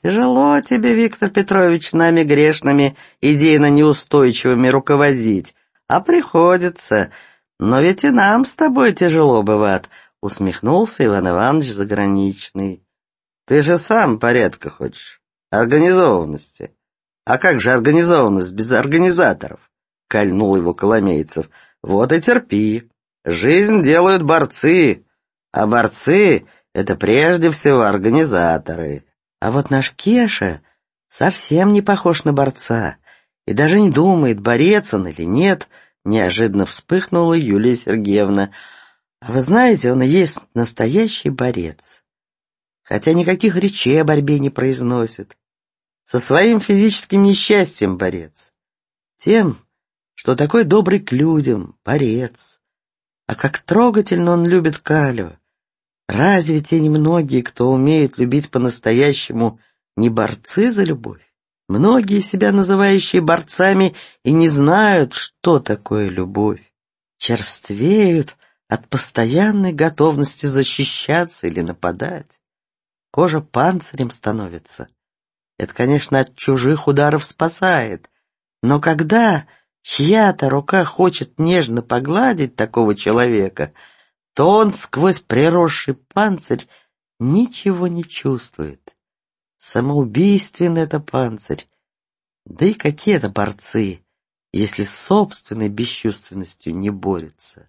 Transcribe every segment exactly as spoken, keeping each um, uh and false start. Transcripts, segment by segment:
Тяжело тебе, Виктор Петрович, нами грешными, идейно неустойчивыми руководить, а приходится. Но ведь и нам с тобой тяжело бывает, усмехнулся Иван Иванович Заграничный. Ты же сам порядка хочешь, организованности. А как же организованность без организаторов? Кольнул его Коломейцев. Вот и терпи. Жизнь делают борцы, а борцы — это прежде всего организаторы. А вот наш Кеша совсем не похож на борца и даже не думает, борец он или нет. Неожиданно вспыхнула Юлия Сергеевна. А вы знаете, он и есть настоящий борец. Хотя никаких речей о борьбе не произносит. Со своим физическим несчастьем борец. Тем, что такой добрый к людям, борец. А как трогательно он любит Калю. Разве те немногие, кто умеет любить по-настоящему, не борцы за любовь? Многие, себя называющие борцами, и не знают, что такое любовь. Черствеют от постоянной готовности защищаться или нападать. Кожа панцирем становится. Это, конечно, от чужих ударов спасает. Но когда чья-то рука хочет нежно погладить такого человека, то он сквозь приросший панцирь ничего не чувствует. Самоубийственный это панцирь. Да и какие это борцы, если с собственной бесчувственностью не борются?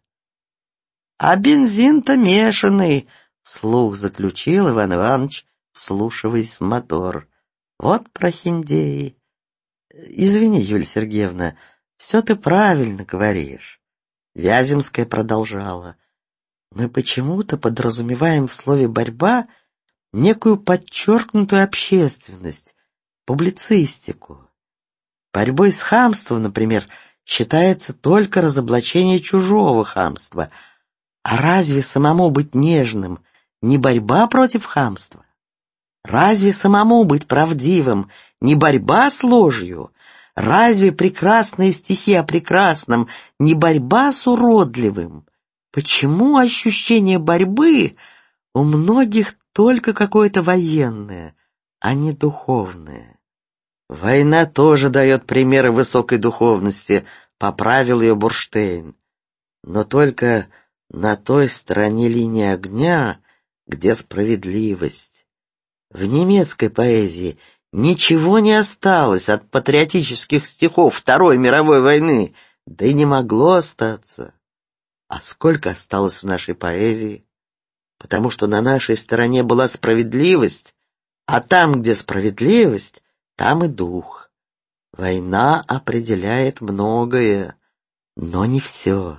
А бензин-то мешанный, вслух заключил Иван Иванович, вслушиваясь в мотор. Вот прохиндеи. Извини, Юлия Сергеевна, все ты правильно говоришь. Вяземская продолжала. Мы почему-то подразумеваем в слове «борьба» некую подчеркнутую общественность, публицистику. Борьбой с хамством, например, считается только разоблачение чужого хамства. А разве самому быть нежным не борьба против хамства? Разве самому быть правдивым не борьба с ложью? Разве прекрасные стихи о прекрасном не борьба с уродливым? Почему ощущение борьбы у многих только какое-то военное, а не духовное? Война тоже дает примеры высокой духовности, поправил ее Бурштейн. Но только на той стороне линии огня, где справедливость. В немецкой поэзии ничего не осталось от патриотических стихов Второй мировой войны, да и не могло остаться. А сколько осталось в нашей поэзии? Потому что на нашей стороне была справедливость, а там, где справедливость, там и дух. Война определяет многое, но не все.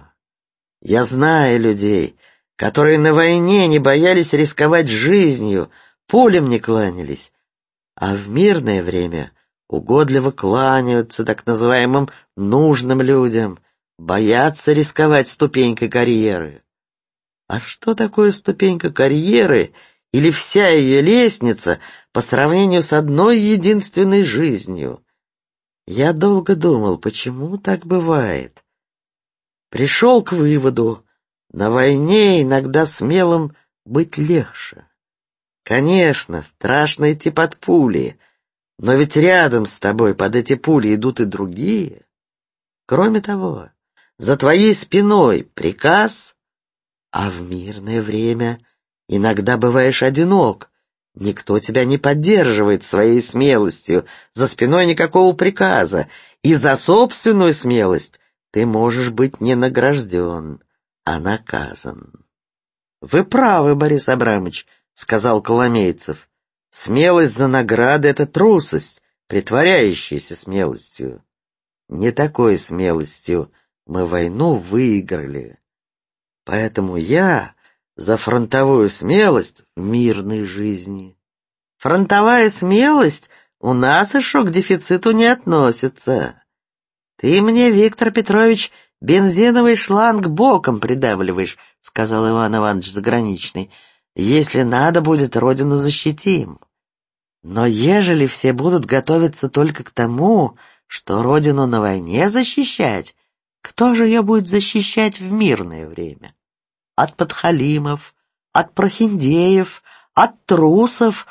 Я знаю людей, которые на войне не боялись рисковать жизнью, пулем не кланялись, а в мирное время угодливо кланяются так называемым нужным людям, боятся рисковать ступенькой карьеры. А что такое ступенька карьеры или вся ее лестница по сравнению с одной единственной жизнью? Я долго думал, почему так бывает. Пришел к выводу, на войне иногда смелым быть легче. Конечно, страшно идти под пули, но ведь рядом с тобой под эти пули идут и другие. Кроме того, за твоей спиной приказ, а в мирное время иногда бываешь одинок. Никто тебя не поддерживает своей смелостью, за спиной никакого приказа, и за собственную смелость ты можешь быть не награжден, а наказан. Вы правы, Борис Абрамович, сказал Коломейцев. Смелость за награды — это трусость, притворяющаяся смелостью. Не такой смелостью мы войну выиграли. Поэтому я за фронтовую смелость в мирной жизни. Фронтовая смелость у нас еще к дефициту не относится. Ты мне, Виктор Петрович, бензиновый шланг боком придавливаешь, сказал Иван Иванович Заграничный. Если надо будет, родину защитим. Но ежели все будут готовиться только к тому, что родину на войне защищать, кто же ее будет защищать в мирное время? От подхалимов, от прохиндеев, от трусов,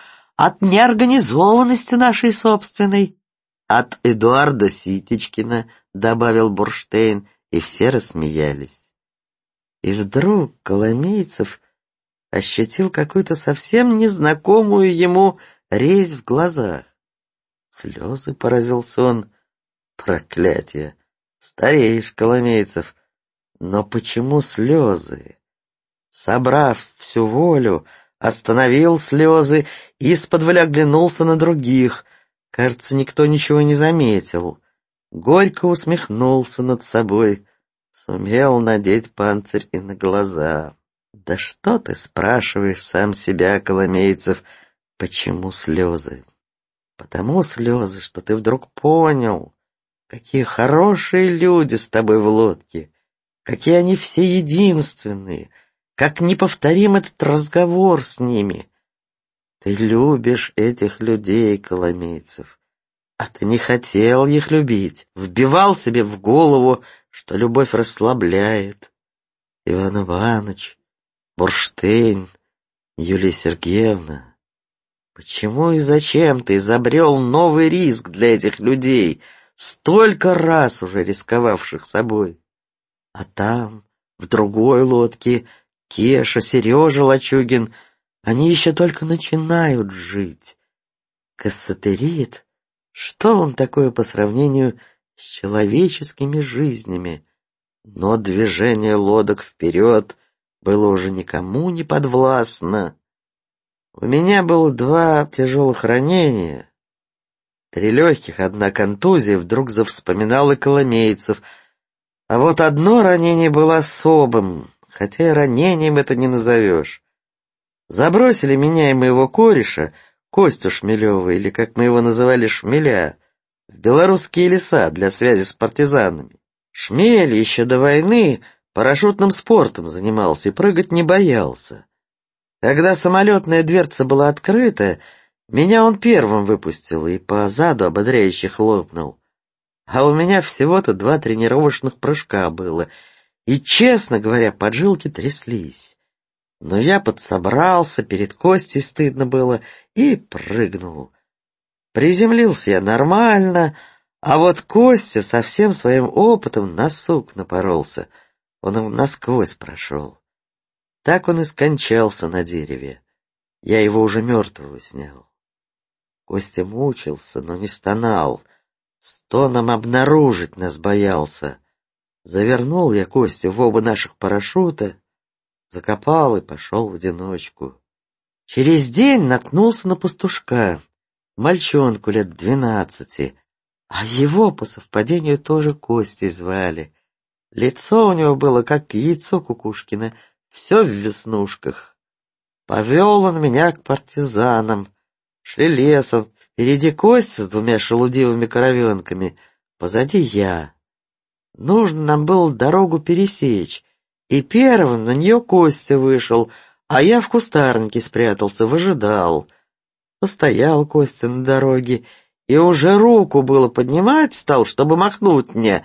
от неорганизованности нашей собственной. От Эдуарда Ситечкина, добавил Бурштейн, и все рассмеялись. И вдруг Коломейцев ощутил какую-то совсем незнакомую ему резь в глазах. Слезы, поразился он. Проклятие! Стареешь, Коломейцев. Но почему слезы? Собрав всю волю, остановил слезы и исподволь оглянулся на других. Кажется, никто ничего не заметил. Горько усмехнулся над собой. Сумел надеть панцирь и на глаза. Да что ты спрашиваешь сам себя, Коломейцев, почему слезы? Потому слезы, что ты вдруг понял, какие хорошие люди с тобой в лодке, какие они все единственные, как неповторим этот разговор с ними. Ты любишь этих людей, Коломейцев, а ты не хотел их любить, вбивал себе в голову, что любовь расслабляет. Иван Иванович, Бурштейн, Юлия Сергеевна, почему и зачем ты изобрел новый риск для этих людей, столько раз уже рисковавших собой? А там, в другой лодке, Кеша, Сережа Лачугин, они еще только начинают жить. Кассатерит, что он такое по сравнению с человеческими жизнями? Но движение лодок вперед было уже никому не подвластно. У меня было два тяжелых ранения, три легких, одна контузия, вдруг завспоминал и Коломейцев. А вот одно ранение было особым, хотя и ранением это не назовешь. Забросили меня и моего кореша, Костю Шмелева, или, как мы его называли, Шмеля, в белорусские леса для связи с партизанами. Шмель еще до войны парашютным спортом занимался и прыгать не боялся. Когда самолетная дверца была открыта, меня он первым выпустил и по заду ободряюще хлопнул. А у меня всего-то два тренировочных прыжка было, и, честно говоря, поджилки тряслись. Но я подсобрался, перед Костей стыдно было, и прыгнул. Приземлился я нормально, а вот Костя со всем своим опытом на сук напоролся. Он его насквозь прошел. Так он и скончался на дереве. Я его уже мертвого снял. Костя мучился, но не стонал. Стоном обнаружить нас боялся. Завернул я Костю в оба наших парашюта, закопал и пошел в одиночку. Через день наткнулся на пастушка, мальчонку лет двенадцати, а его по совпадению тоже Костей звали. Лицо у него было как яйцо Кукушкина, все в веснушках. Повел он меня к партизанам. Шли лесом, впереди Костя с двумя шелудивыми коровенками, позади я. Нужно нам было дорогу пересечь, и первым на нее Костя вышел, а я в кустарнике спрятался, выжидал. Постоял Костя на дороге, и уже руку было поднимать стал, чтобы махнуть мне,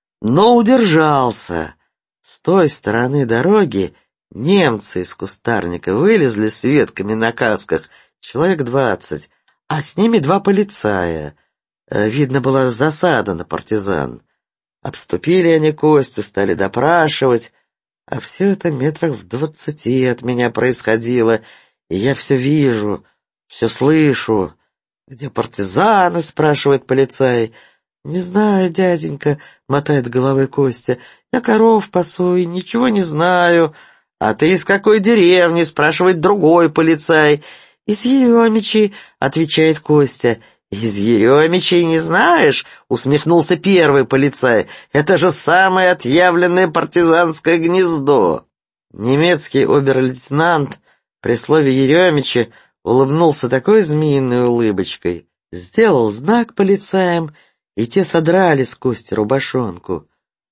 но удержался. С той стороны дороги немцы из кустарника вылезли с ветками на касках, человек двадцать, а с ними два полицая. Видно, была засада на партизан. Обступили они Костю, стали допрашивать, а все это метрах в двадцати от меня происходило, и я все вижу, все слышу. «Где партизаны?» — спрашивает полицай. «Не знаю, дяденька», — мотает головой Костя, — «я коров пасу и ничего не знаю». «А ты из какой деревни?» — спрашивает другой полицай. «Из Еремичей», — отвечает Костя. «Из Еремичей не знаешь?» — усмехнулся первый полицай. «Это же самое отъявленное партизанское гнездо». Немецкий обер-лейтенант при слове Еремича улыбнулся такой змеиной улыбочкой, сделал знак полицаям, и те содрали с Кости рубашонку.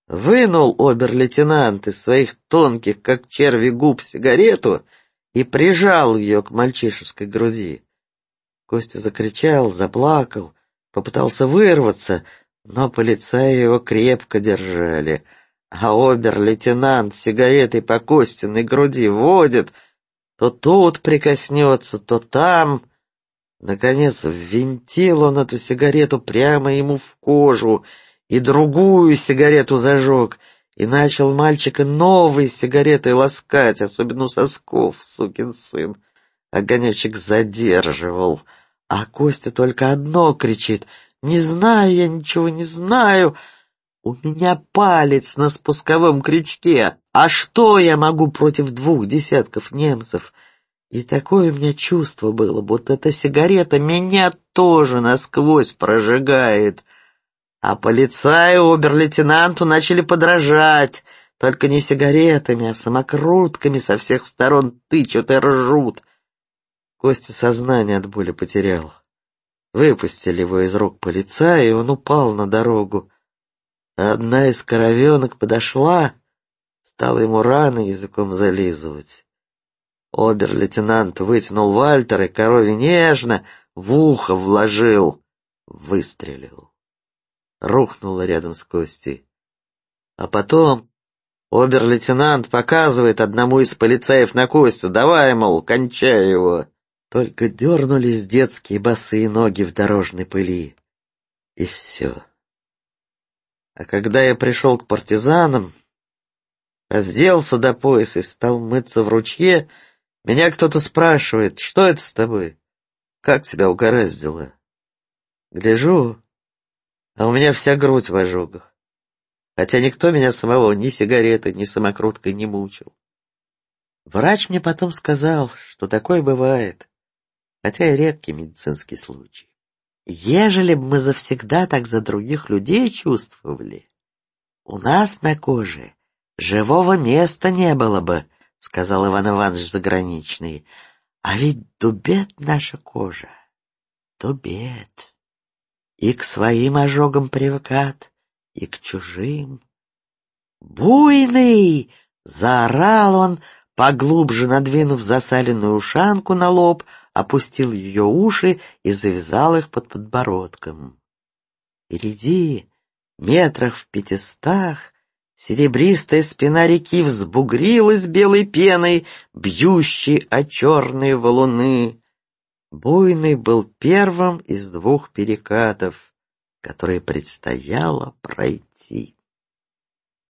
Вынул обер-лейтенант из своих тонких, как черви губ, сигарету и прижал ее к мальчишеской груди. Костя закричал, заплакал, попытался вырваться, но полицаи его крепко держали, а обер-лейтенант сигаретой по Костиной груди водит, то тут прикоснется, то там. Наконец ввинтил он эту сигарету прямо ему в кожу и другую сигарету зажег, и начал мальчика новой сигаретой ласкать, особенно у сосков, сукин сын. Огонечек задерживал, а Костя только одно кричит: «Не знаю я, ничего не знаю. У меня палец на спусковом крючке. А что я могу против двух десятков немцев?» И такое у меня чувство было, будто эта сигарета меня тоже насквозь прожигает. А полицаю, обер-лейтенанту начали подражать, только не сигаретами, а самокрутками со всех сторон тычут и ржут. Костя сознание от боли потерял. Выпустили его из рук полицая, и он упал на дорогу. А одна из коровенок подошла, стала ему раны языком зализывать. Обер-лейтенант вытянул Вальтер и корове нежно в ухо вложил, выстрелил. Рухнула рядом с Костей. А потом обер-лейтенант показывает одному из полицаев на Костю: «Давай, мол, кончай его». Только дернулись детские босые ноги в дорожной пыли. И все. А когда я пришел к партизанам, разделся до пояса и стал мыться в ручье, меня кто-то спрашивает: «Что это с тобой? Как тебя угораздило?» Гляжу, а у меня вся грудь в ожогах. Хотя никто меня самого ни сигаретой, ни самокруткой не мучил. Врач мне потом сказал, что такое бывает, хотя и редкий медицинский случай. Ежели бы мы завсегда так за других людей чувствовали, у нас на коже живого места не было бы, — сказал Иван Иванович Заграничный. А ведь дубет наша кожа, дубет. И к своим ожогам привыкат, и к чужим. «Буйный!» — заорал он, поглубже надвинув засаленную ушанку на лоб, опустил ее уши и завязал их под подбородком. Впереди, метрах в пятистах, серебристая спина реки взбугрилась белой пеной, бьющей о черные валуны. Буйный был первым из двух перекатов, которые предстояло пройти.